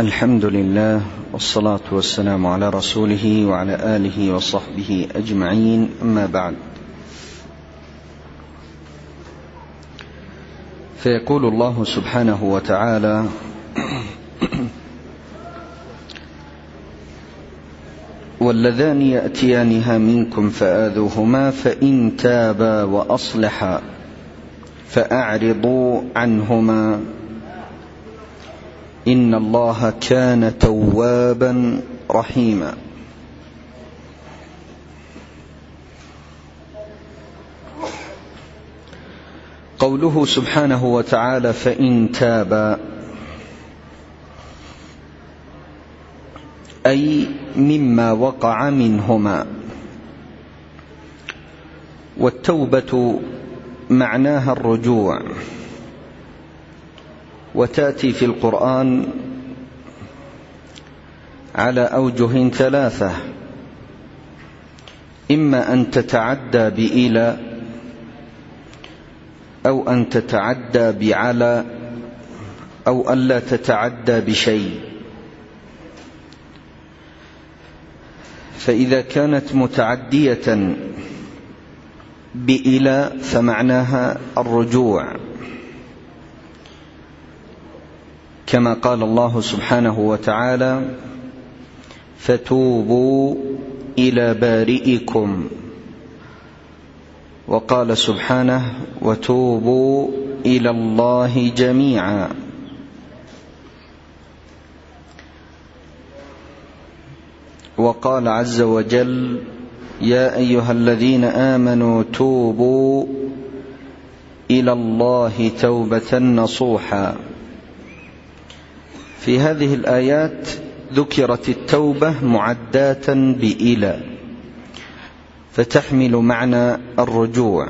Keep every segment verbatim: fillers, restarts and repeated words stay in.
الحمد لله والصلاة والسلام على رسوله وعلى آله وصحبه أجمعين، أما بعد. فيقول الله سبحانه وتعالى: واللذان يأتيانها منكم فآذوهما فإن تابا وأصلحا فأعرضوا عنهما إن الله كان توابا رحيما. قوله سبحانه وتعالى فإن تابا، أي مما وقع منهما. والتوبة معناها الرجوع، وتأتي في القرآن على أوجه ثلاثة: إما أن تتعدى بإلى، أو أن تتعدى بعلى، أو ألا تتعدى بشيء. فإذا كانت متعدية بإلى فمعناها الرجوع، كما قال الله سبحانه وتعالى: فتوبوا إلى بارئكم، وقال سبحانه: وتوبوا إلى الله جميعا. وقال عز وجل: يا أيها الذين آمنوا توبوا إلى الله توبة نصوحا. في هذه الآيات ذكرت التوبة معداة بإلى، فتحمل معنى الرجوع.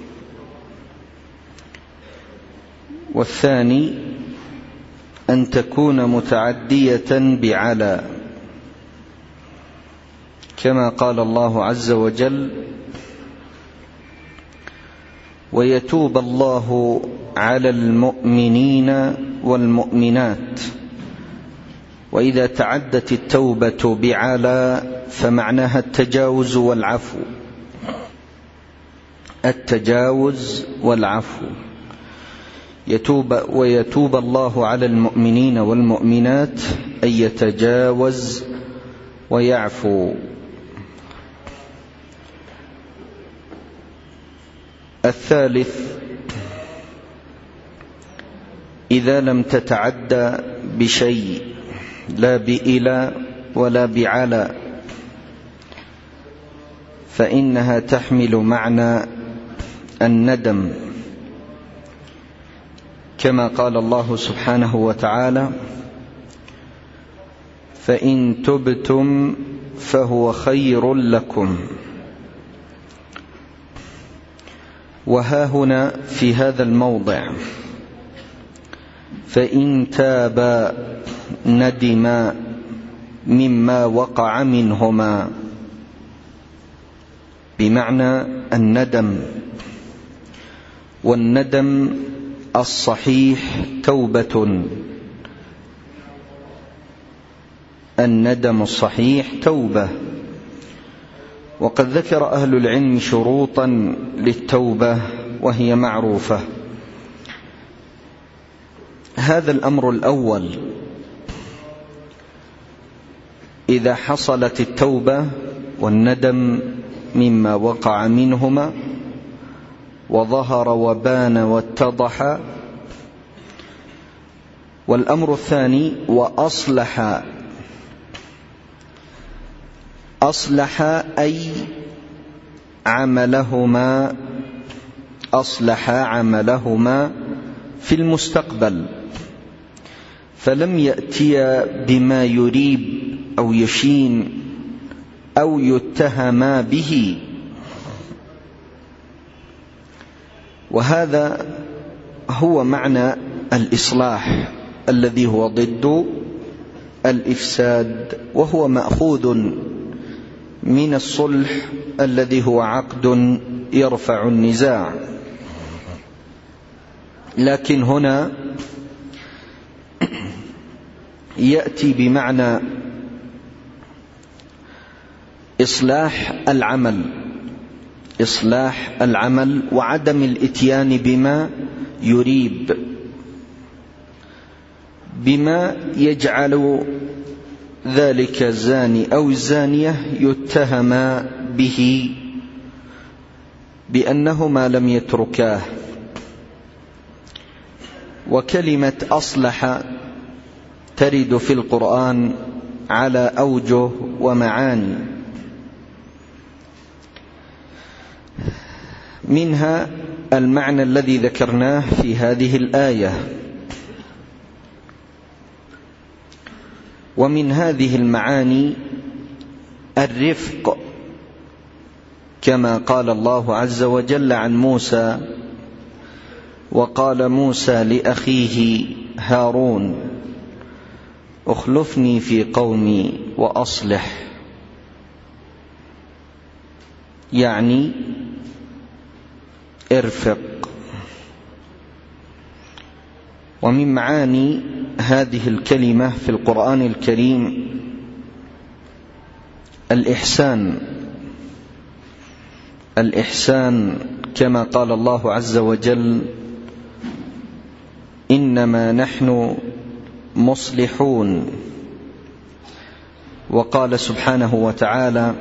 والثاني أن تكون متعدية بعلى، كما قال الله عز وجل: ويتوب الله على المؤمنين والمؤمنات. وإذا تعدت التوبة بعلى فمعناها التجاوز والعفو، التجاوز والعفو. يتوب ويتوب الله على المؤمنين والمؤمنات، أي يتجاوز ويعفو. الثالث: إذا لم تتعدى بشيء، لا بإلى ولا بعلى، فإنها تحمل معنى الندم، كما قال الله سبحانه وتعالى: فإن تبتم فهو خير لكم. وها هنا في هذا الموضع فإن تابا ندما مما وقع منهما، بمعنى الندم. والندم الصحيح توبة، الندم الصحيح توبة. وقد ذكر أهل العلم شروطا للتوبة وهي معروفة. هذا الأمر الأول: إذا حصلت التوبة والندم مما وقع منهما وظهر وبان واتضح. والأمر الثاني: وأصلح. أصلح أي عملهما، أصلح عملهما في المستقبل، فلم يأتي بما يريب أو يشين أو يتهما به. وهذا هو معنى الإصلاح الذي هو ضد الإفساد، وهو مأخوذ من الصلح الذي هو عقد يرفع النزاع. لكن هنا يأتي بمعنى إصلاح العمل إصلاح العمل وعدم الإتيان بما يريب، بما يجعل ذلك الزاني أو الزانية يتهم به بأنهما لم يتركاه. وكلمة أصلح ترد في القرآن على أوجه ومعاني، منها المعنى الذي ذكرناه في هذه الآية. ومن هذه المعاني الرفق، كما قال الله عز وجل عن موسى: وقال موسى لأخيه هارون اخلفني في قومي وأصلح، يعني ارفق. ومن معاني هذه الكلمة في القرآن الكريم الإحسان الإحسان كما قال الله عز وجل: إنما نحن مصلحون. وقال سبحانه وتعالى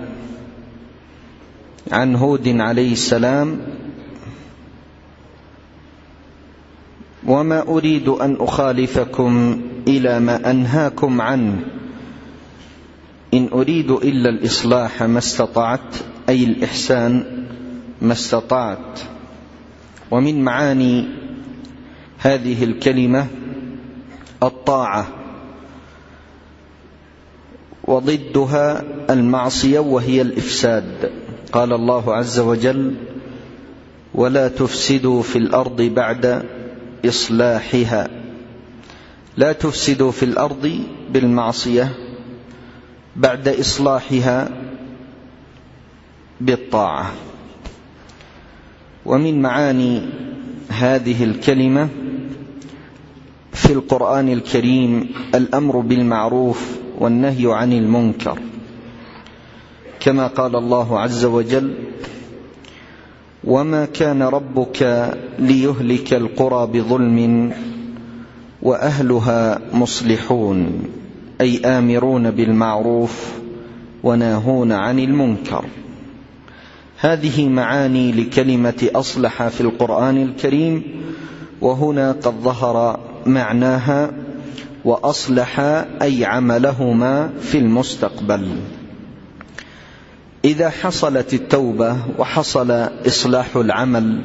عن هود عليه السلام: وما أريد أن أخالفكم إلى ما أنهاكم عنه إن أريد إلا الإصلاح ما استطعت، أي الإحسان ما استطعت. ومن معاني هذه الكلمة الطاعة، وضدها المعصية وهي الإفساد. قال الله عز وجل: ولا تفسدوا في الأرض بعد إصلاحها. لا تفسدوا في الأرض بالمعصية بعد إصلاحها بالطاعة. ومن معاني هذه الكلمة في القرآن الكريم الأمر بالمعروف والنهي عن المنكر، كما قال الله عز وجل: وما كان ربك ليهلك القرى بظلم وأهلها مصلحون، أي آمرون بالمعروف وناهون عن المنكر. هذه معاني لكلمة أصلح في القرآن الكريم، وهنا قد ظهر معناها: وأصلح أي عملهما في المستقبل. إذا حصلت التوبة وحصل إصلاح العمل،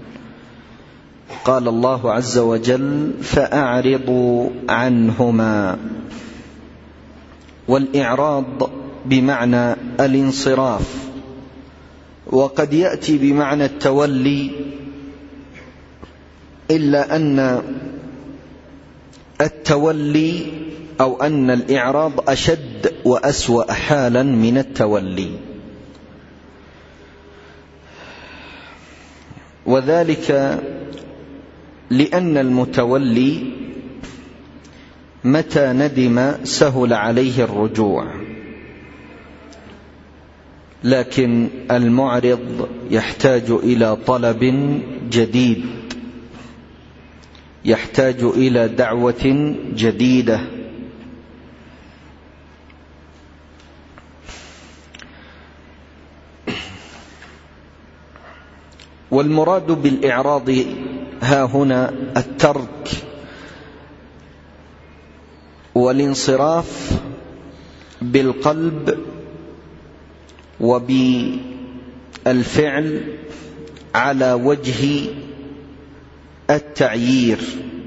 قال الله عز وجل: فأعرضوا عنهما. والإعراض بمعنى الانصراف، وقد يأتي بمعنى التولي، إلا أن التولي أو أن الإعراض أشد وأسوأ حالا من التولي. وذلك لأن المتولي متى ندم سهل عليه الرجوع، لكن المعرض يحتاج إلى طلب جديد، يحتاج إلى دعوة جديدة. والمراد بالإعراض ها هنا الترك والانصراف بالقلب وبالفعل على وجه التعيير،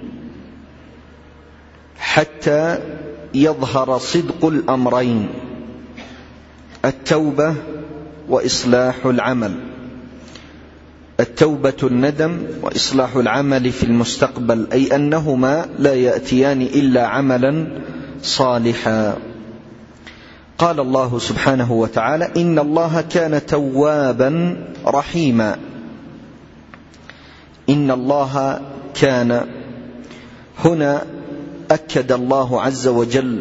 حتى يظهر صدق الأمرين: التوبة وإصلاح العمل. التوبة الندم، وإصلاح العمل في المستقبل، أي أنهما لا يأتيان إلا عملا صالحا. قال الله سبحانه وتعالى: إن الله كان توابا رحيما. إن الله كان هنا أكد الله عز وجل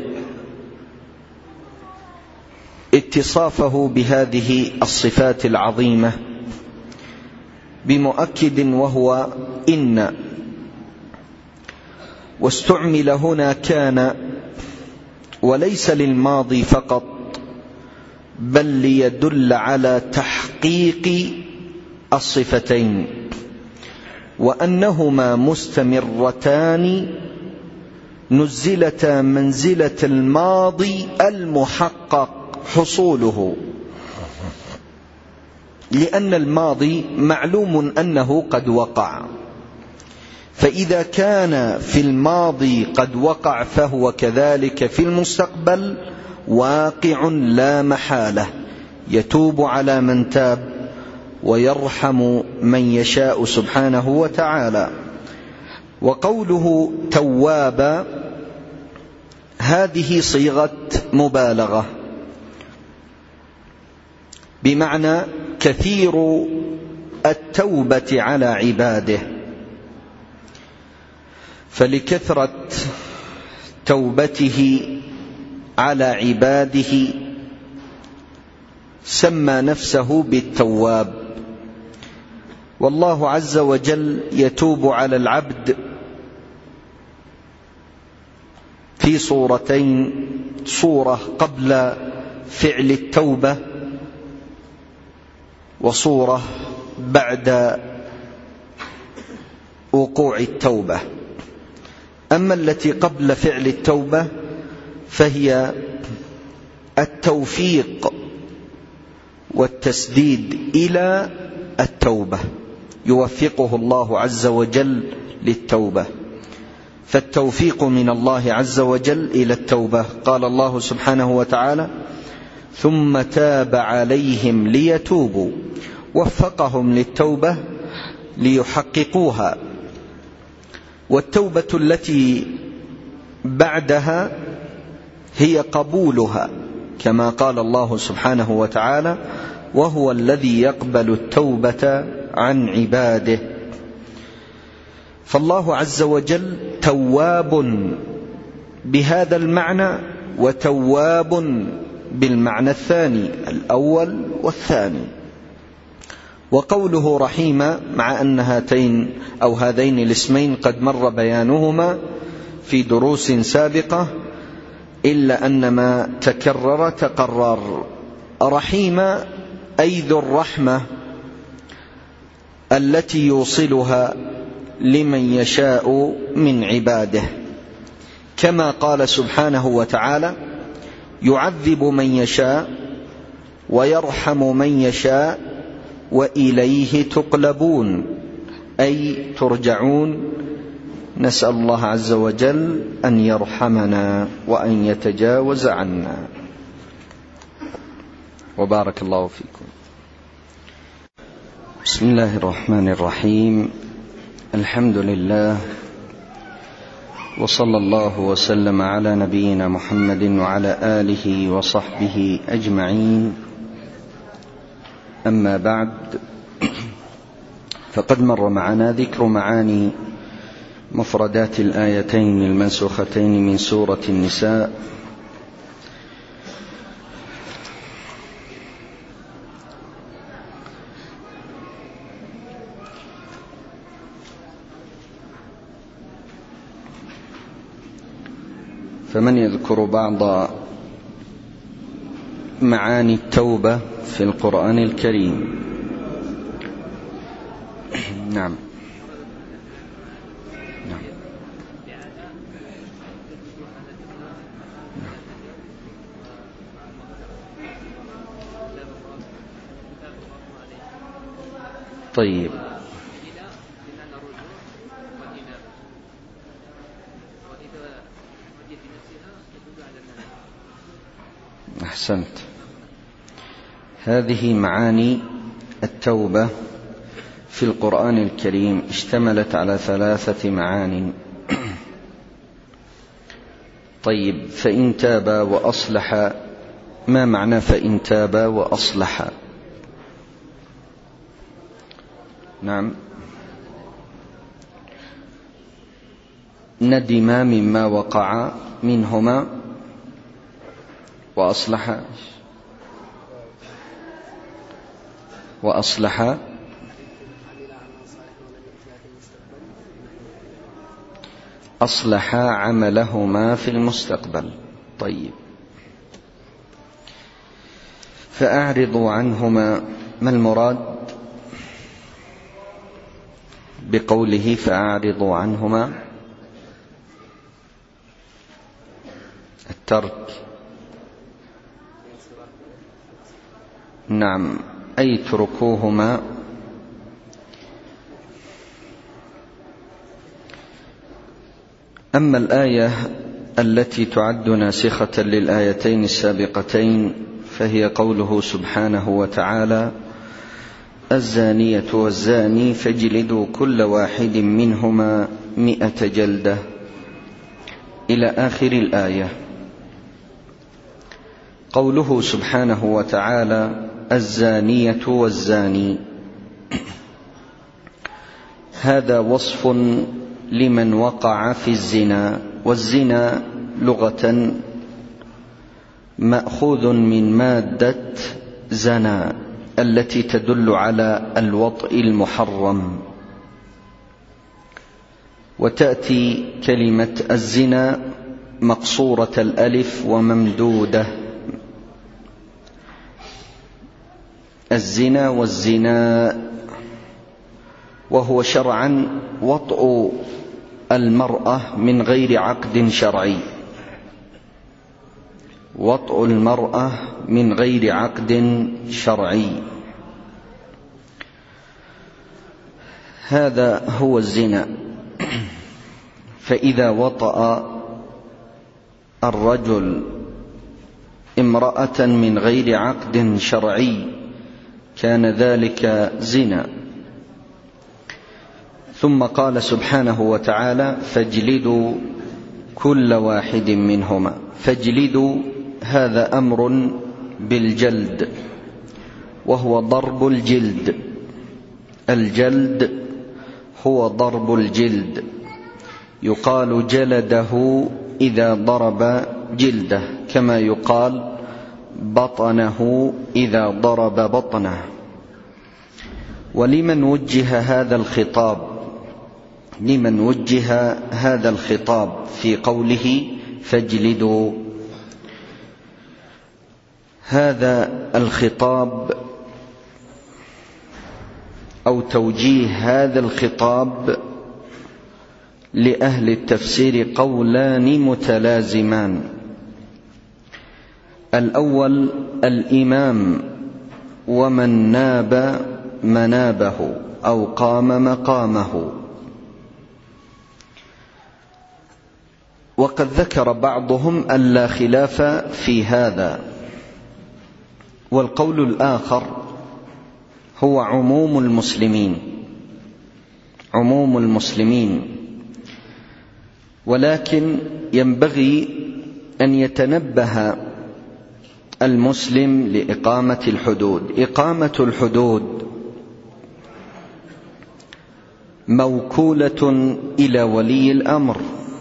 اتصافه بهذه الصفات العظيمة بمؤكد وهو إن، واستعمل هنا كان وليس للماضي فقط، بل ليدل على تحقيق الصفتين، وأنهما مستمرتان نزلتا منزلة الماضي المحقق حصوله، لأن الماضي معلوم أنه قد وقع، فإذا كان في الماضي قد وقع فهو كذلك في المستقبل واقع لا محالة، يتوب على من تاب ويرحم من يشاء سبحانه وتعالى. وقوله توابا هذه صيغة مبالغة، بمعنى كثير التوبة على عباده، فلكثرة توبته على عباده سمى نفسه بالتواب. والله عز وجل يتوب على العبد في صورتين: صورة قبل فعل التوبة، وصورة بعد وقوع التوبة. أما التي قبل فعل التوبة فهي التوفيق والتسديد إلى التوبة، يوفقه الله عز وجل للتوبة، فالتوفيق من الله عز وجل إلى التوبة. قال الله سبحانه وتعالى: ثم تاب عليهم ليتوبوا، وفقهم للتوبة ليحققوها. والتوبة التي بعدها هي قبولها، كما قال الله سبحانه وتعالى: وهو الذي يقبل التوبة عن عباده. فالله عز وجل تواب بهذا المعنى، وتواب بالمعنى الثاني الأول والثاني. وقوله رحيما، مع أن هاتين أو هذين الاسمين قد مر بيانهما في دروس سابقة، إلا أن ما تكرر تقرر. رحيما أي ذو الرحمة التي يوصلها لمن يشاء من عباده، كما قال سبحانه وتعالى: يعذب من يشاء ويرحم من يشاء وإليه تقلبون، أي ترجعون. نسأل الله عز وجل أن يرحمنا وأن يتجاوز عنا. وبارك الله فيكم. بسم الله الرحمن الرحيم. الحمد لله، وصلى الله وسلم على نبينا محمد وعلى آله وصحبه أجمعين. أما بعد، فقد مر معنا ذكر معاني مفردات الآيتين المنسوختين من سورة النساء، فمن يذكر بعض معاني التوبة في القرآن الكريم؟ نعم نعم طيب. أحسنت. هذه معاني التوبة في القرآن الكريم اشتملت على ثلاثة معان. طيب، فإن تاب وأصلح، ما معنى فإن تاب وأصلح؟ نعم ندما مما وقع منهما وأصلح وأصلح أصلح عملهما في المستقبل. طيب، فأعرضوا عنهما، ما المراد بقوله فأعرضوا عنهما؟ الترك، نعم، أي تركوهما. أما الآية التي تعد ناسخة للآيتين السابقتين فهي قوله سبحانه وتعالى: الزانية والزاني فاجلدوا كل واحد منهما مئة جلدة، إلى آخر الآية. قوله سبحانه وتعالى: الزانية والزاني، هذا وصف لمن وقع في الزنا، والزنا لغة مأخوذ من مادة زنا التي تدل على الوطء المحرم. وتأتي كلمة الزنا مقصورة الألف وممدودة، الزنا والزنا، وهو شرعا وطء المرأة من غير عقد شرعي، وطء المرأة من غير عقد شرعي، هذا هو الزنا. فإذا وطأ الرجل امرأة من غير عقد شرعي كان ذلك زنا. ثم قال سبحانه وتعالى: فاجلدوا كل واحد منهما. فاجلدوا هذا أمر بالجلد، وهو ضرب الجلد. الجلد هو ضرب الجلد، يقال جلده إذا ضرب جلده، كما يقال بطنه إذا ضرب بطنه. ولمن وجه هذا الخطاب؟ لمن وجه هذا الخطاب في قوله فاجلدوا؟ هذا الخطاب أو توجيه هذا الخطاب لأهل التفسير قولان متلازمان. الأول: الإمام ومن ناب منابه أو قام مقامه. وقد ذكر بعضهم أن لا خلاف في هذا. والقول الآخر هو عموم المسلمين، عموم المسلمين. ولكن ينبغي أن يتنبه المسلم لإقامة الحدود. إقامة الحدود موكولة إلى ولي الأمر،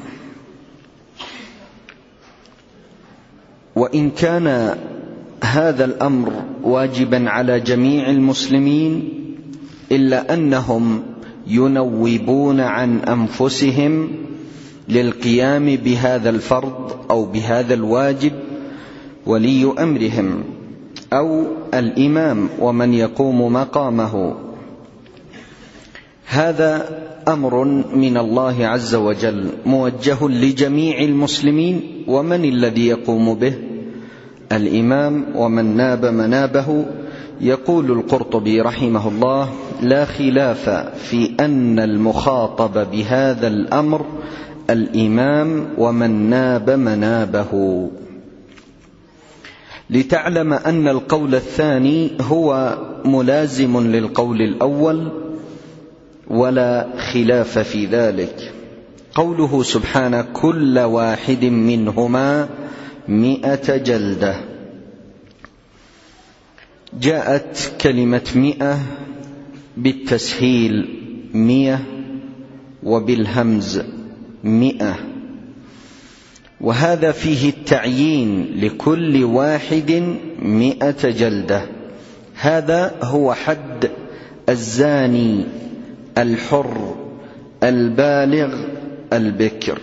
وإن كان هذا الأمر واجبا على جميع المسلمين إلا أنهم ينوبون عن أنفسهم للقيام بهذا الفرض أو بهذا الواجب ولي أمرهم أو الإمام ومن يقوم مقامه. هذا أمر من الله عز وجل موجه لجميع المسلمين. ومن الذي يقوم به؟ الإمام ومن ناب منابه. يقول القرطبي رحمه الله: لا خلاف في أن المخاطب بهذا الأمر الإمام ومن ناب منابه. لتعلم أن القول الثاني هو ملازم للقول الأول ولا خلاف في ذلك. قوله سبحانه: كل واحد منهما مئة جلدة، جاءت كلمة مئة بالتسهيل مئة، وبالهمز مئة، وهذا فيه التعيين لكل واحد مئة جلدة. هذا هو حد الزاني الحر البالغ البكر.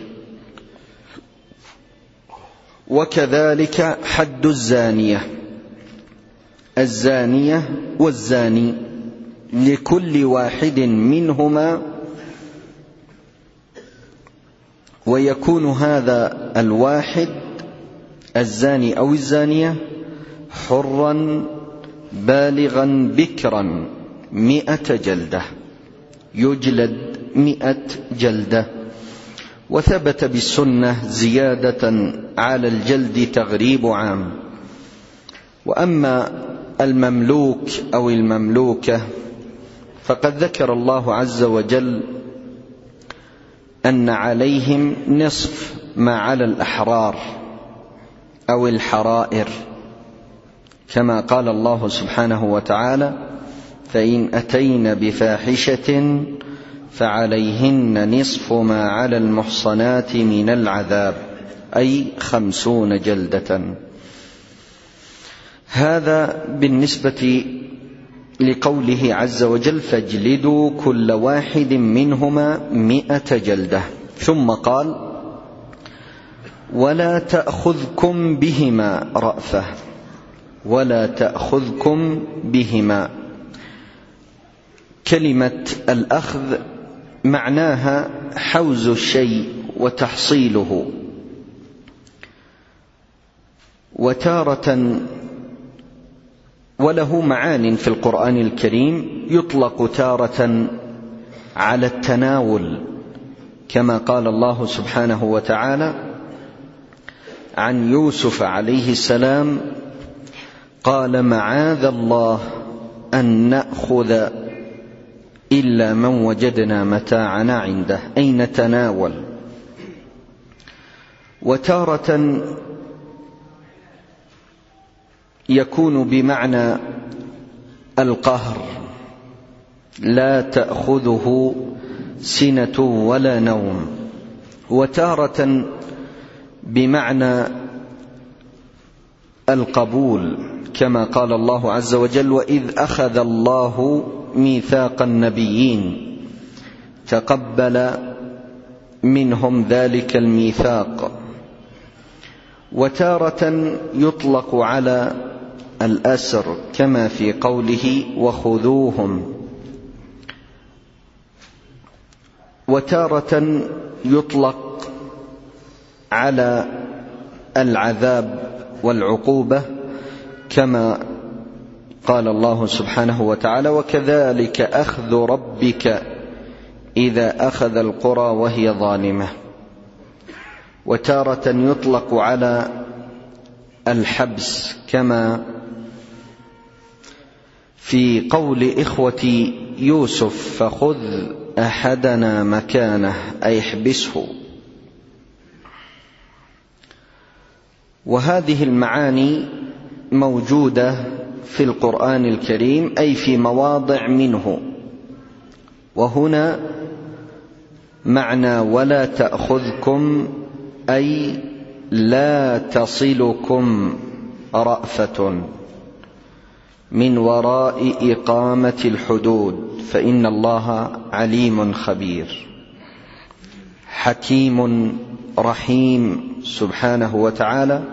وكذلك حد الزانية الزانية والزاني لكل واحد منهما، ويكون هذا الواحد الزاني أو الزانية حرا بالغا بكرا مئة جلدة، يجلد مئة جلدة. وثبت بالسنة زيادة على الجلد تغريب عام. وأما المملوك أو المملوكة فقد ذكر الله عز وجل أن عليهم نصف ما على الأحرار أو الحرائر، كما قال الله سبحانه وتعالى: فإن أتين بفاحشة فعليهن نصف ما على المحصنات من العذاب، أي خمسون جلدة. هذا بالنسبة لقوله عز وجل: فاجلدوا كل واحد منهما مئة جلدة. ثم قال: ولا تأخذكم بهما رأفة، ولا تأخذكم بهما. كلمة الأخذ معناها حوز الشيء وتحصيله، وتارة وله معان في القرآن الكريم، يطلق تارة على التناول، كما قال الله سبحانه وتعالى عن يوسف عليه السلام: قال معاذ الله أن نأخذ إلا من وجدنا متاعنا عنده، أي نتناول. وتارة يكون بمعنى القهر، لا تأخذه سنة ولا نوم. وتارة بمعنى القبول، كما قال الله عز وجل: وإذ أخذ الله ميثاق النبيين تقبل منهم ذلك الميثاق. وتارة يطلق على الأسر، كما في قوله: وخذوهم. وتارة يطلق على العذاب والعقوبة، كما قال الله سبحانه وتعالى: وكذلك أخذ ربك إذا أخذ القرى وهي ظالمة. وتارة يطلق على الحبس، كما في قول إخوة يوسف: فخذ أحدنا مكانه، أي احبسه. وهذه المعاني موجودة في القرآن الكريم، أي في مواضع منه. وهنا معنى ولا تأخذكم، أي لا تصلكم رأفة من وراء إقامة الحدود، فإن الله عليم خبير حكيم رحيم سبحانه وتعالى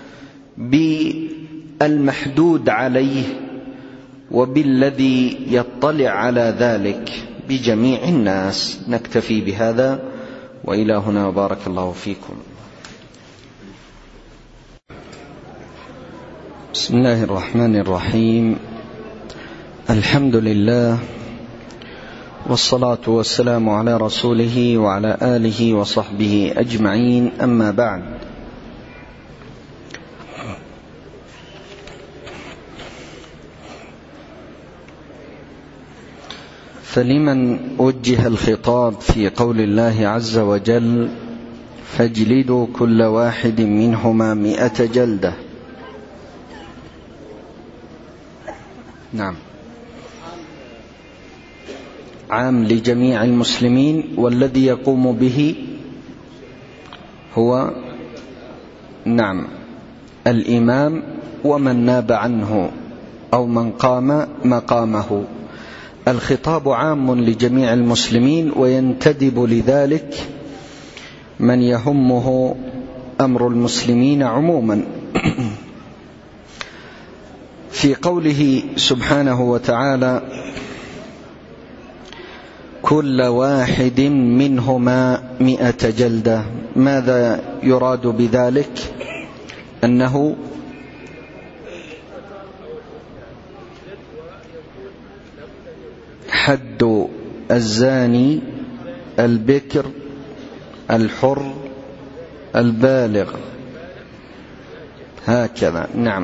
بالمحدود عليه وبالذي يطلع على ذلك بجميع الناس. نكتفي بهذا، وإلى هنا، وبارك الله فيكم. بسم الله الرحمن الرحيم. الحمد لله، والصلاة والسلام على رسوله وعلى آله وصحبه أجمعين، أما بعد. فلمن وجه الخطاب في قول الله عز وجل: فاجلدوا كل واحد منهما مئة جلدة؟ نعم، عام لجميع المسلمين، والذي يقوم به هو نعم الإمام ومن ناب عنه أو من قام مقامه. الخطاب عام لجميع المسلمين، وينتدب لذلك من يهمه أمر المسلمين عموما. في قوله سبحانه وتعالى كل واحد منهما مئة جلدة، ماذا يراد بذلك؟ أنه حد الزاني البكر الحر البالغ، هكذا نعم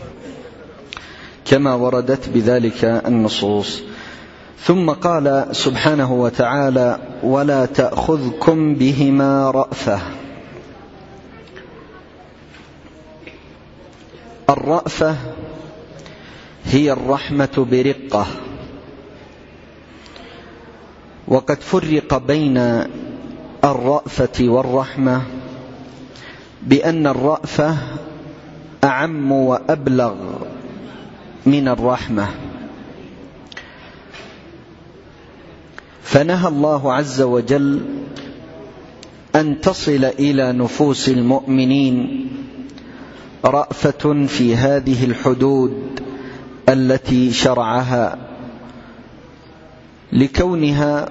كما وردت بذلك النصوص. ثم قال سبحانه وتعالى ولا تأخذكم بهما رأفة. الرأفة هي الرحمة برقة، وقد فرق بين الرأفة والرحمة بأن الرأفة أعم وأبلغ من الرحمة، فنهى الله عز وجل أن تصل إلى نفوس المؤمنين رأفة في هذه الحدود التي شرعها، لكونها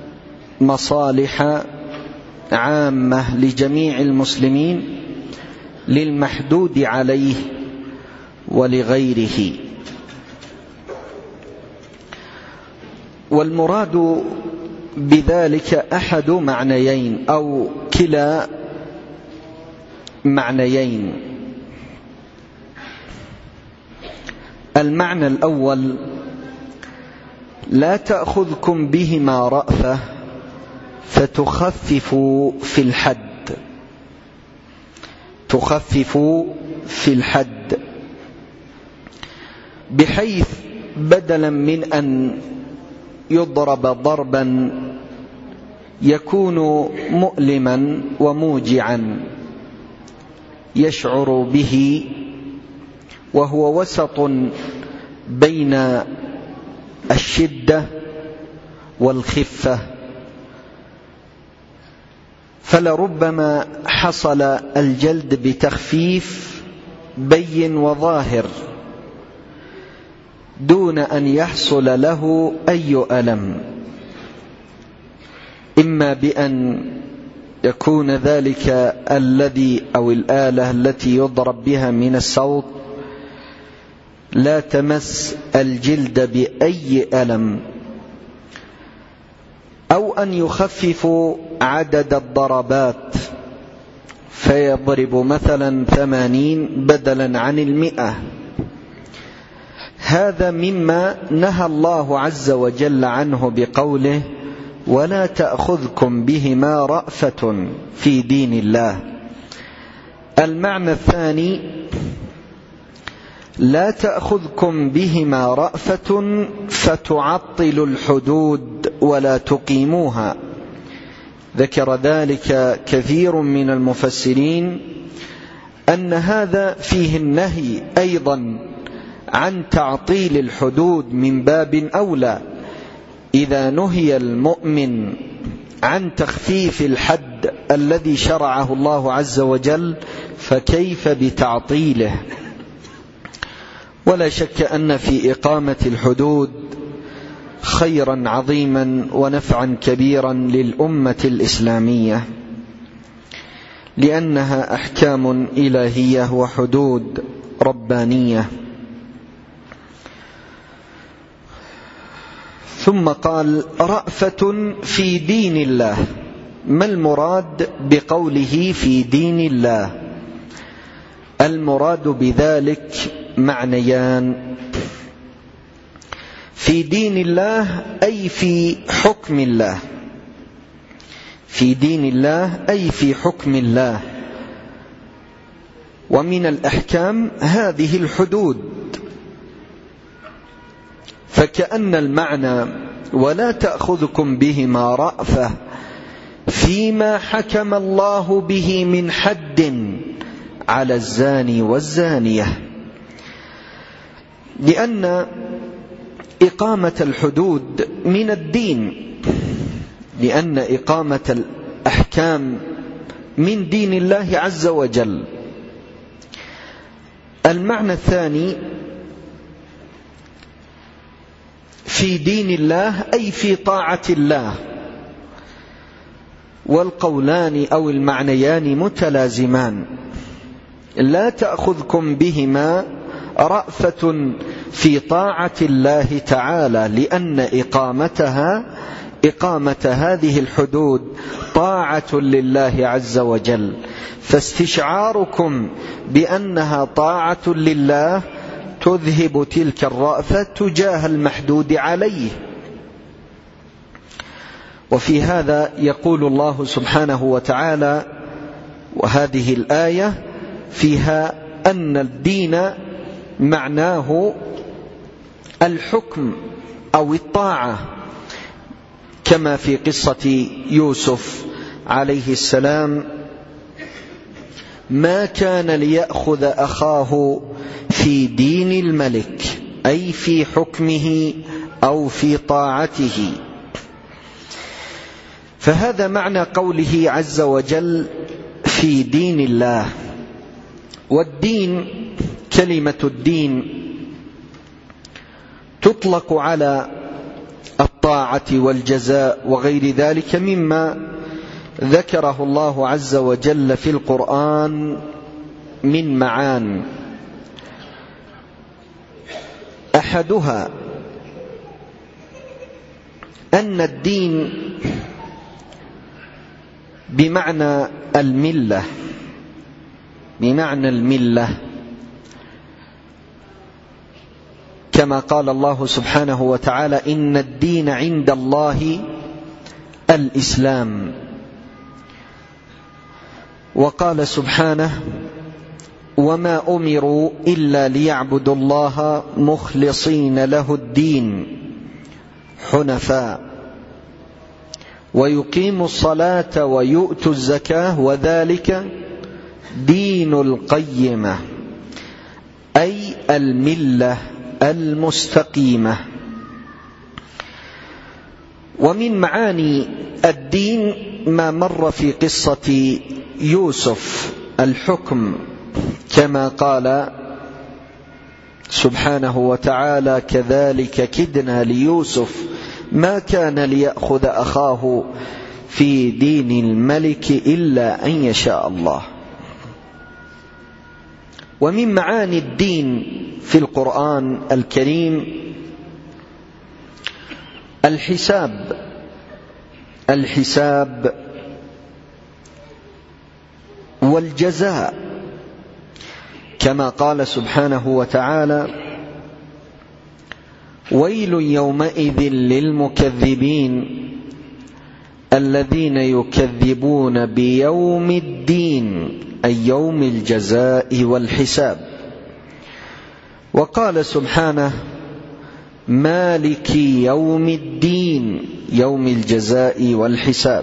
مصالح عامة لجميع المسلمين للمحدود عليه ولغيره. والمراد بذلك أحد معنيين أو كلا معنيين. المعنى الأول لا تأخذكم بهما رأفة فتخففوا في الحد، تخففوا في الحد بحيث بدلا من أن يضرب ضربا يكون مؤلما وموجعا يشعر به، وهو وسط بين الشدة والخفة، فلربما حصل الجلد بتخفيف بين وظاهر دون أن يحصل له أي ألم، إما بأن يكون ذلك الذي أو الآلة التي يضرب بها من الصوت لا تمس الجلد بأي ألم، أو أن يخففوا عدد الضربات فيضرب مثلا ثمانين بدلا عن المئة. هذا مما نهى الله عز وجل عنه بقوله ولا تأخذكم بهما رأفة في دين الله. المعنى الثاني لا تأخذكم بهما رأفة فتعطلوا الحدود ولا تقيموها. ذكر ذلك كثير من المفسرين أن هذا فيه النهي أيضا عن تعطيل الحدود من باب أولى. إذا نهي المؤمن عن تخفيف الحد الذي شرعه الله عز وجل فكيف بتعطيله؟ ولا شك أن في إقامة الحدود خيرا عظيما ونفعا كبيرا للأمة الإسلامية، لأنها أحكام إلهية وحدود ربانية. ثم قال رأفة في دين الله. ما المراد بقوله في دين الله؟ المراد بذلك معنيان: في دين الله أي في حكم الله، في دين الله أي في حكم الله. ومن الأحكام هذه الحدود، فكأن المعنى ولا تأخذكم بهما رأفة في فيما حكم الله به من حد على الزاني والزانية، لأن إقامة الحدود من الدين، لأن إقامة الأحكام من دين الله عز وجل. المعنى الثاني في دين الله أي في طاعة الله، والقولان أو المعنيان متلازمان، لا تأخذكم بهما رأفة في طاعة الله تعالى، لأن إقامتها إقامة هذه الحدود طاعة لله عز وجل، فاستشعاركم بأنها طاعة لله تذهب تلك الرأفة تجاه المحدود عليه. وفي هذا يقول الله سبحانه وتعالى، وهذه الآية فيها أن الدين معناه الحكم أو الطاعة، كما في قصة يوسف عليه السلام، ما كان ليأخذ أخاه في دين الملك، أي في حكمه أو في طاعته. فهذا معنى قوله عز وجل في دين الله. والدين، كلمة الدين تطلق على الطاعة والجزاء وغير ذلك مما ذكره الله عز وجل في القرآن من معان. أحدها أن الدين بمعنى الملة، بمعنى الملة، كما قال الله سبحانه وتعالى إن الدين عند الله الإسلام. وقال سبحانه وما أمروا إلا ليعبدوا الله مخلصين له الدين حنفاء ويقيموا الصلاة ويؤتوا الزكاة وذلك دين القيمة، أي الملة المستقيمة. ومن معاني الدين ما مر في قصة يوسف، الحكم، كما قال سبحانه وتعالى كذلك كدنا ليوسف ما كان ليأخذ أخاه في دين الملك إلا أن يشاء الله. ومن معاني الدين في القرآن الكريم الحساب، الحساب والجزاء، كما قال سبحانه وتعالى ويل يومئذ للمكذبين الذين يكذبون بيوم الدين، أي يوم الجزاء والحساب. وقال سبحانه مالك يوم الدين، يوم الجزاء والحساب.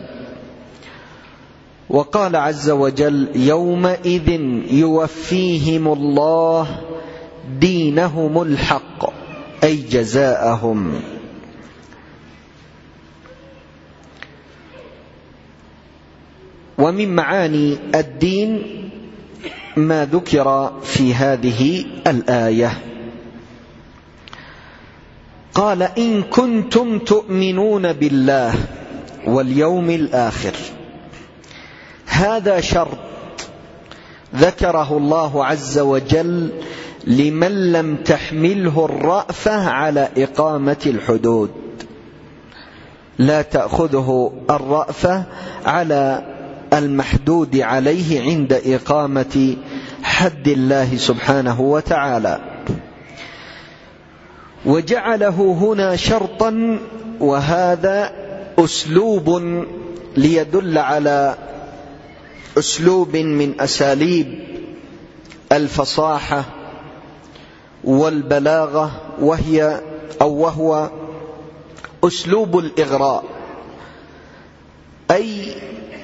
وقال عز وجل يومئذ يوفيهم الله دينهم الحق، أي جزاءهم. ومن معاني الدين ما ذكر في هذه الآية، قال إن كنتم تؤمنون بالله واليوم الآخر. هذا شرط ذكره الله عز وجل لمن لم تحمله الرأفة على إقامة الحدود، لا تأخذه الرأفة على المحدود عليه عند إقامة حد الله سبحانه وتعالى. وجعله هنا شرطا، وهذا أسلوب ليدل على أسلوب من أساليب الفصاحة والبلاغة، وهي أو وهو أسلوب الإغراء، أي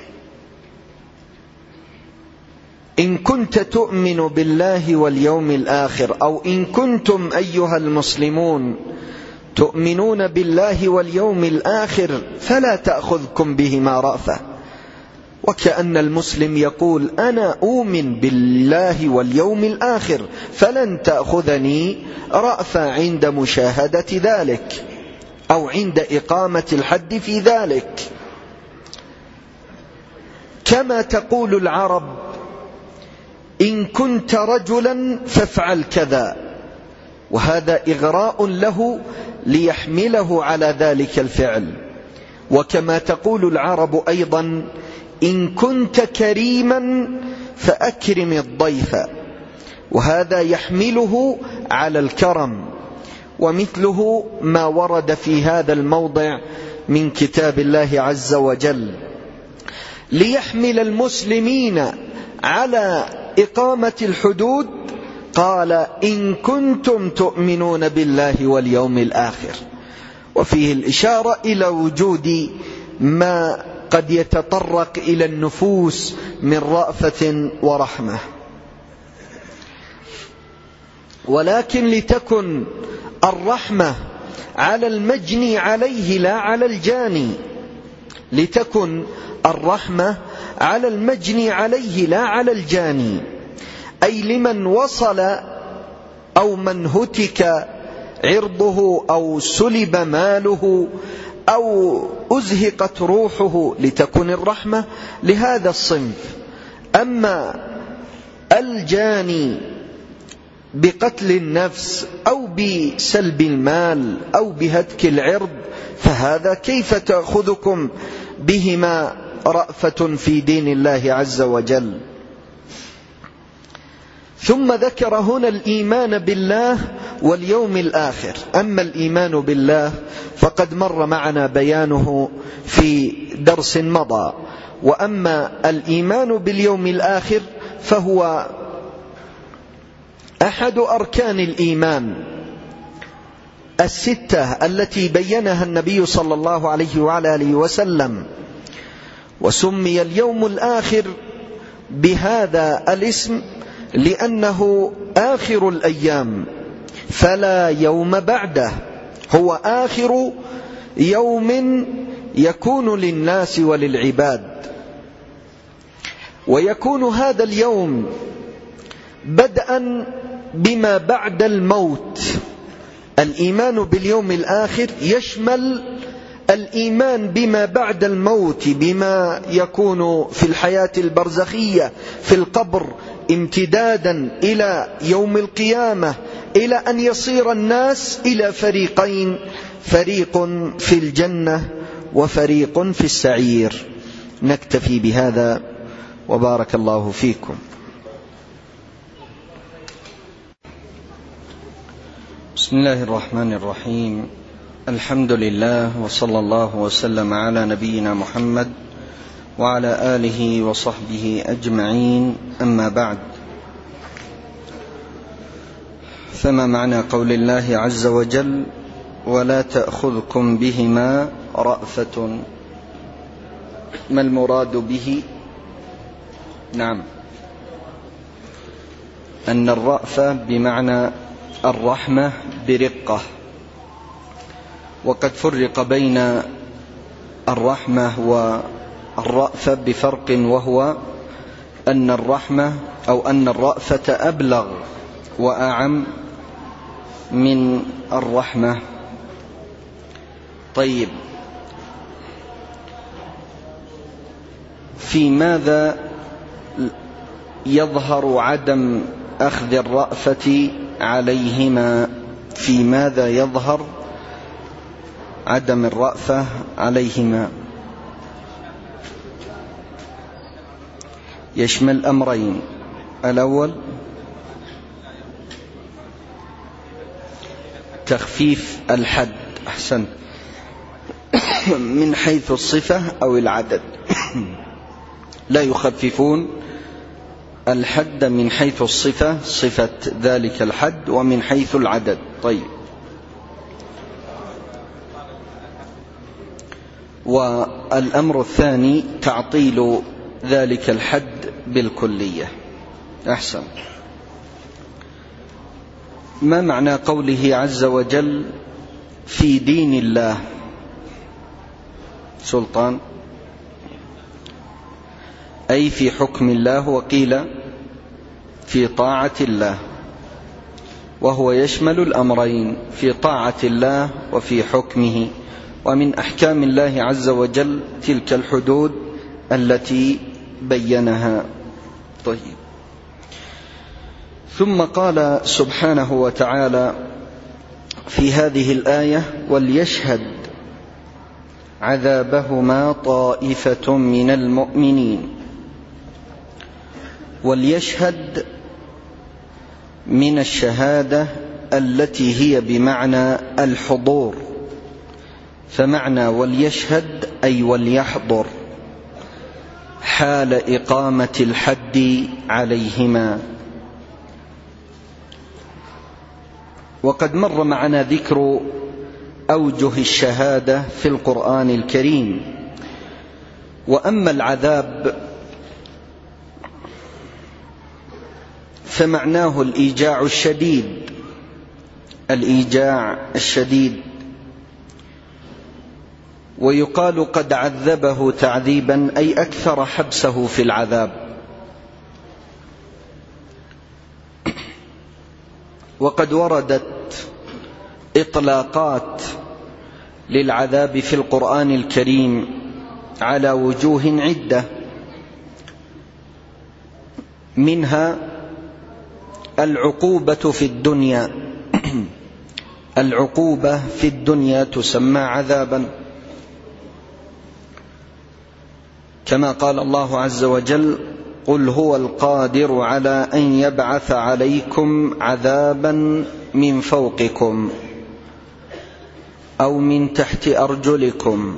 إن كنت تؤمن بالله واليوم الآخر، أو إن كنتم أيها المسلمون تؤمنون بالله واليوم الآخر فلا تأخذكم بهما رأفة. وكأن المسلم يقول أنا أؤمن بالله واليوم الآخر فلن تأخذني رأفة عند مشاهدة ذلك أو عند إقامة الحد في ذلك. كما تقول العرب إن كنت رجلا فافعل كذا، وهذا إغراء له ليحمله على ذلك الفعل. وكما تقول العرب أيضا إن كنت كريما فأكرم الضيف، وهذا يحمله على الكرم. ومثله ما ورد في هذا الموضع من كتاب الله عز وجل ليحمل المسلمين على إقامة الحدود، قال إن كنتم تؤمنون بالله واليوم الآخر، وفيه الإشارة إلى وجود ما قد يتطرق إلى النفوس من رأفة ورحمة. ولكن لتكن الرحمة على المجني عليه لا على الجاني، لتكن الرحمة على المجني عليه لا على الجاني، أي لمن وصل أو من هتك عرضه أو سلب ماله أو أزهقت روحه، لتكن الرحمة لهذا الصنف. أما الجاني بقتل النفس أو بسلب المال أو بهتك العرض فهذا كيف تأخذكم بهما رأفة في دين الله عز وجل. ثم ذكر هنا الإيمان بالله واليوم الآخر. أما الإيمان بالله فقد مر معنا بيانه في درس مضى، وأما الإيمان باليوم الآخر فهو أحد أركان الإيمان الستة التي بينها النبي صلى الله عليه وعلى آله وسلم. وسمي اليوم الآخر بهذا الاسم لأنه آخر الأيام فلا يوم بعده، هو آخر يوم يكون للناس وللعباد. ويكون هذا اليوم بدءا بما بعد الموت. الإيمان باليوم الآخر يشمل الإيمان بما بعد الموت، بما يكون في الحياة البرزخية في القبر امتدادا إلى يوم القيامة، إلى أن يصير الناس إلى فريقين، فريق في الجنة وفريق في السعير. نكتفي بهذا وبارك الله فيكم. بسم الله الرحمن الرحيم. الحمد لله وصلى الله وسلم على نبينا محمد وعلى آله وصحبه أجمعين. أما بعد، فما معنى قول الله عز وجل ولا تأخذكم بهما رأفة؟ ما المراد به؟ نعم، أن الرأفة بمعنى الرحمة برقة. وقد فرق بين الرحمة والرأفة بفرق، وهو أن الرحمة أو أن الرأفة أبلغ وأعم من الرحمة. طيب، في ماذا يظهر عدم أخذ الرأفة عليهما؟ في ماذا يظهر عدم الرأفة عليهما؟ يشمل أمرين. الأول تخفيف الحد، أحسن، من حيث الصفة أو العدد. لا يخففون الحد من حيث الصفة، صفة ذلك الحد، ومن حيث العدد. طيب، والأمر الثاني تعطيل ذلك الحد بالكلية. أحسن. ما معنى قوله عز وجل في دين الله؟ سلطان. أي في حكم الله، وقيل في طاعة الله، وهو يشمل الأمرين، في طاعة الله وفي حكمه. ومن أحكام الله عز وجل تلك الحدود التي بينها. طيب. ثم قال سبحانه وتعالى في هذه الآية: وليشهد عذابهما طائفة من المؤمنين. وليشهد من الشهادة التي هي بمعنى الحضور، فمعنى وليشهد أي وليحضر حال إقامة الحد عليهما. وقد مر معنا ذكر أوجه الشهادة في القرآن الكريم. وأما العذاب فمعناه الإيجاع الشديد، الإيجاع الشديد. ويقال قد عذبه تعذيبا أي أكثر حبسه في العذاب. وقد وردت إطلاقات للعذاب في القرآن الكريم على وجوه عدة، منها العقوبة في الدنيا. العقوبة في الدنيا تسمى عذابا، كما قال الله عز وجل: قل هو القادر على أن يبعث عليكم عذابا من فوقكم أو من تحت أرجلكم.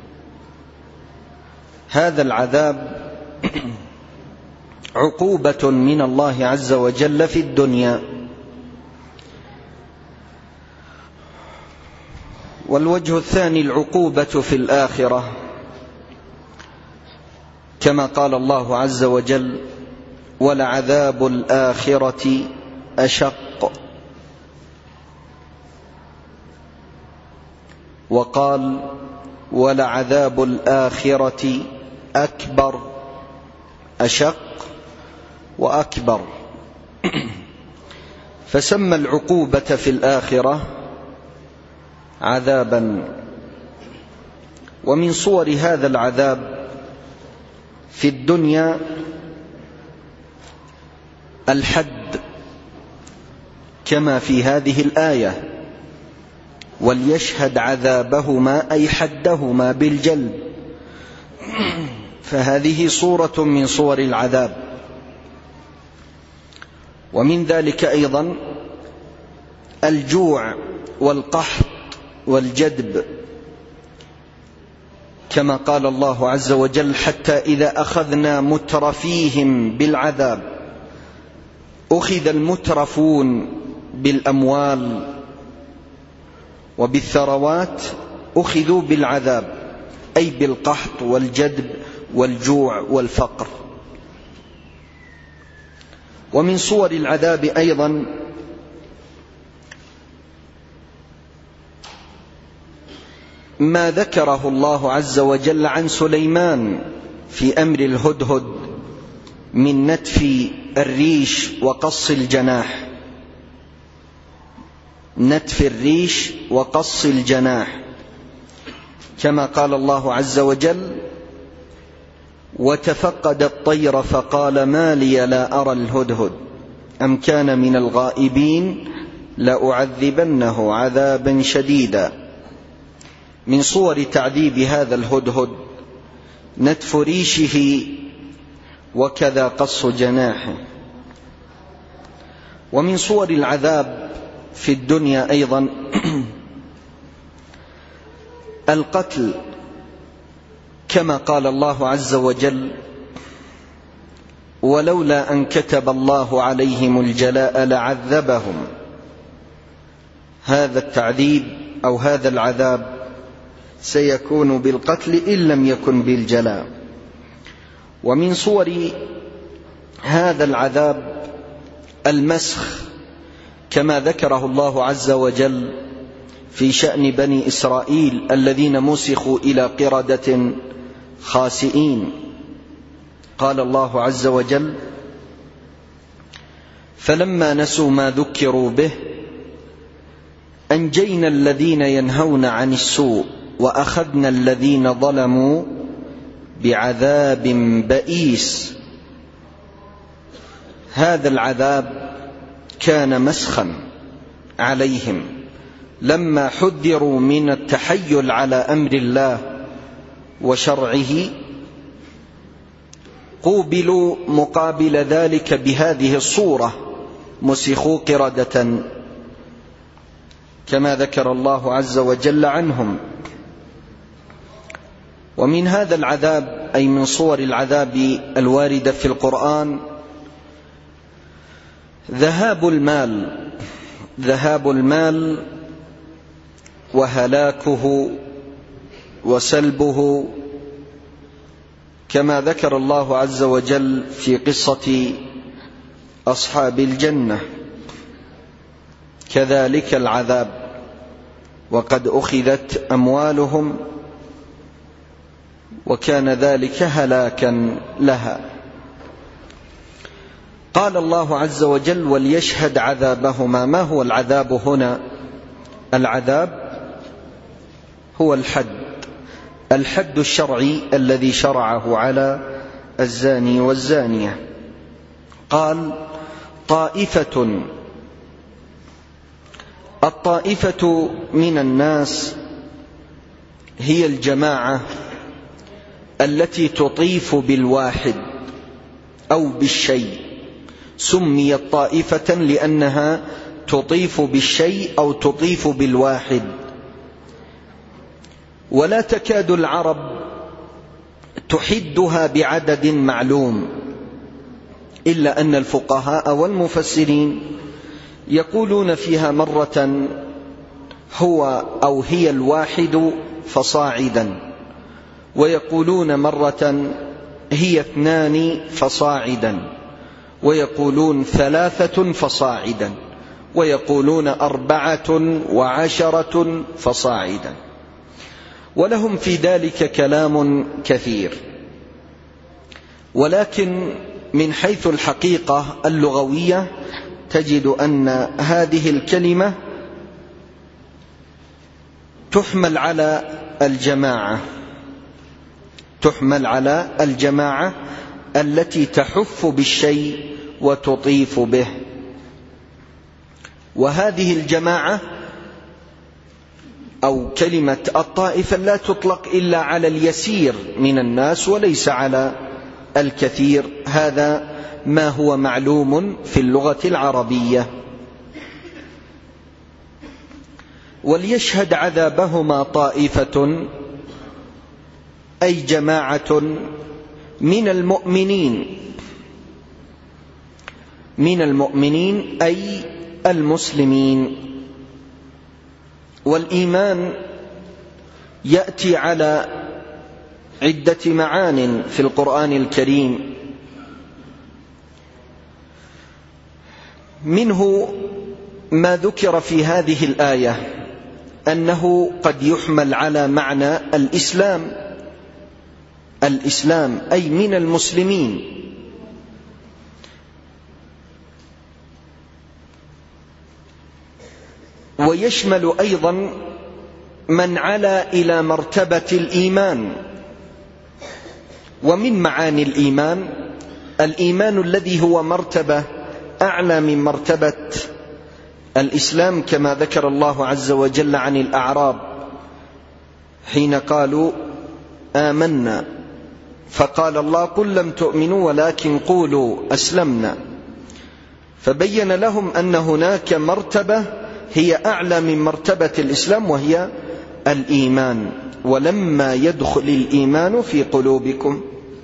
هذا العذاب عقوبة من الله عز وجل في الدنيا. والوجه الثاني العقوبة في الآخرة، كما قال الله عز وجل: ولعذاب الآخرة أشق. وقال: ولعذاب الآخرة أكبر. أشق وأكبر. فسمى العقوبة في الآخرة عذابا. ومن صور هذا العذاب في الدنيا الحد، كما في هذه الآية: وليشهد عذابهما أي حدهما بالجلد. فهذه صورة من صور العذاب. ومن ذلك أيضا الجوع والقحط والجدب، كما قال الله عز وجل: حتى إذا أخذنا مترفيهم بالعذاب. أخذ المترفون بالأموال وبالثروات، أخذوا بالعذاب أي بالقحط والجدب والجوع والفقر. ومن صور العذاب أيضا ما ذكره الله عز وجل عن سليمان في أمر الهدهد من نتف الريش وقص الجناح. نتف الريش وقص الجناح، كما قال الله عز وجل: وتفقد الطير فقال ما لي لا أرى الهدهد أم كان من الغائبين لأعذبنه عذابا شديدا. من صور تعذيب هذا الهدهد نتف ريشه وكذا قص جناحه. ومن صور العذاب في الدنيا أيضا القتل، كما قال الله عز وجل: ولولا أن كتب الله عليهم الجلاء لعذبهم. هذا التعذيب أو هذا العذاب سيكون بالقتل إن لم يكن بالجلاء. ومن صور هذا العذاب المسخ كما ذكره الله عز وجل في شأن بني إسرائيل الذين مسخوا إلى قردة خاسئين. قال الله عز وجل: فلما نسوا ما ذكروا به أنجينا الذين ينهون عن السوء وأخذنا الذين ظلموا بعذاب بئيس. هذا العذاب كان مسخا عليهم لما حذروا من التحيل على أمر الله وشرعه، قوبلوا مقابل ذلك بهذه الصورة: مسخوا قردة، كما ذكر الله عز وجل عنهم. ومن هذا العذاب أي من صور العذاب الواردة في القرآن ذهاب المال، ذهاب المال وهلاكه وسلبه، كما ذكر الله عز وجل في قصة أصحاب الجنة. كذلك العذاب، وقد أخذت أموالهم وكان ذلك هلاكا لها. قال الله عز وجل: وليشهد عذابهما. ما هو العذاب هنا؟ العذاب هو الحد، الحد الشرعي الذي شرعه على الزاني والزانية. قال: طائفة. الطائفة من الناس هي الجماعة التي تطيف بالواحد أو بالشيء، سميت طائفة لأنها تطيف بالشيء أو تطيف بالواحد. ولا تكاد العرب تحدها بعدد معلوم، إلا أن الفقهاء والمفسرين يقولون فيها مرة هو أو هي الواحد فصاعدا، ويقولون مرة هي اثنان فصاعدا، ويقولون ثلاثة فصاعدا، ويقولون أربعة وعشرة فصاعدا، ولهم في ذلك كلام كثير. ولكن من حيث الحقيقة اللغوية تجد أن هذه الكلمة تحمل على الجماعة، تحمل على الجماعة التي تحف بالشيء وتطيف به. وهذه الجماعة أو كلمة الطائفة لا تطلق إلا على اليسير من الناس وليس على الكثير، هذا ما هو معلوم في اللغة العربية. وليشهد عذابهما طائفة أي جماعة من المؤمنين، من المؤمنين أي المسلمين. والإيمان يأتي على عدة معان في القرآن الكريم، منه ما ذكر في هذه الآية أنه قد يحمل على معنى الإسلام، الإسلام أي من المسلمين. ويشمل أيضا من علا إلى مرتبة الإيمان. ومن معاني الإيمان الإيمان الذي هو مرتبة أعلى من مرتبة الإسلام، كما ذكر الله عز وجل عن الأعراب حين قالوا آمنا، فقال الله: قل لم تؤمنوا ولكن قولوا أسلمنا. فبين لهم أن هناك مرتبة هي أعلى من مرتبة الإسلام وهي الإيمان. ولما يدخل الإيمان في قلوبكم.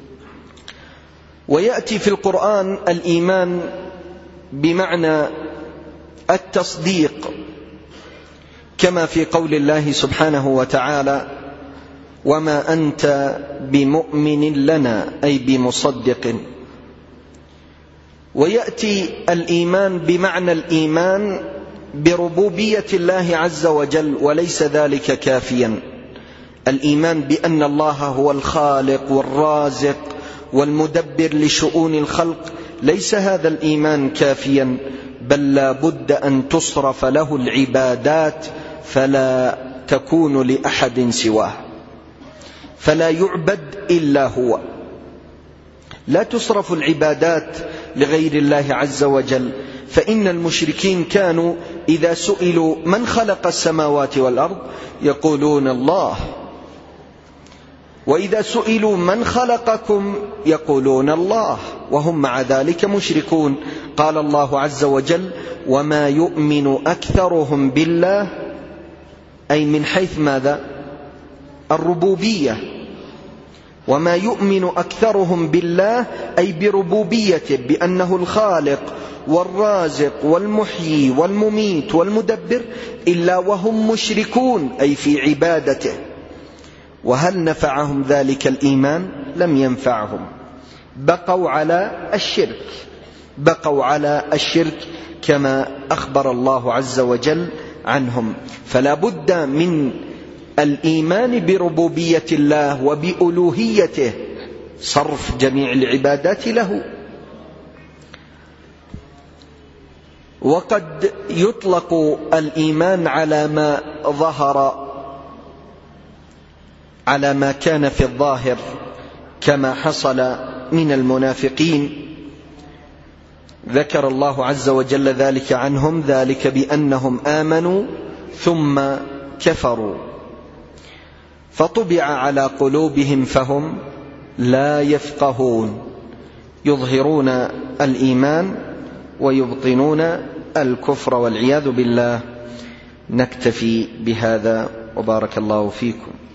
ويأتي في القرآن الإيمان بمعنى التصديق، كما في قول الله سبحانه وتعالى: وما أنت بمؤمن لنا أي بمصدق. ويأتي الإيمان بمعنى الإيمان بربوبية الله عز وجل، وليس ذلك كافيا. الإيمان بأن الله هو الخالق والرازق والمدبر لشؤون الخلق، ليس هذا الإيمان كافيا، بل لا بد أن تصرف له العبادات فلا تكون لأحد سواه، فلا يعبد إلا هو. لا تصرف العبادات لغير الله عز وجل، فإن المشركين كانوا إذا سئلوا من خلق السماوات والأرض يقولون الله، وإذا سئلوا من خلقكم يقولون الله، وهم مع ذلك مشركون. قال الله عز وجل: وما يؤمن أكثرهم بالله، أي من حيث ماذا؟ الربوبية. وما يؤمن أكثرهم بالله أي بربوبيته، بأنه الخالق والرازق والمحيي والمميت والمدبر، إلا وهم مشركون أي في عبادته. وهل نفعهم ذلك الإيمان؟ لم ينفعهم، بقوا على الشرك، بقوا على الشرك كما أخبر الله عز وجل عنهم. فلا بد من الإيمان بربوبية الله وبألوهيته، صرف جميع العبادات له. وقد يطلق الإيمان على ما ظهر، على ما كان في الظاهر، كما حصل من المنافقين، ذكر الله عز وجل ذلك عنهم: ذلك بأنهم آمنوا ثم كفروا فطبع على قلوبهم فهم لا يفقهون، يظهرون الإيمان ويبطنون الكفر والعياذ بالله. نكتفي بهذا وبارك الله فيكم.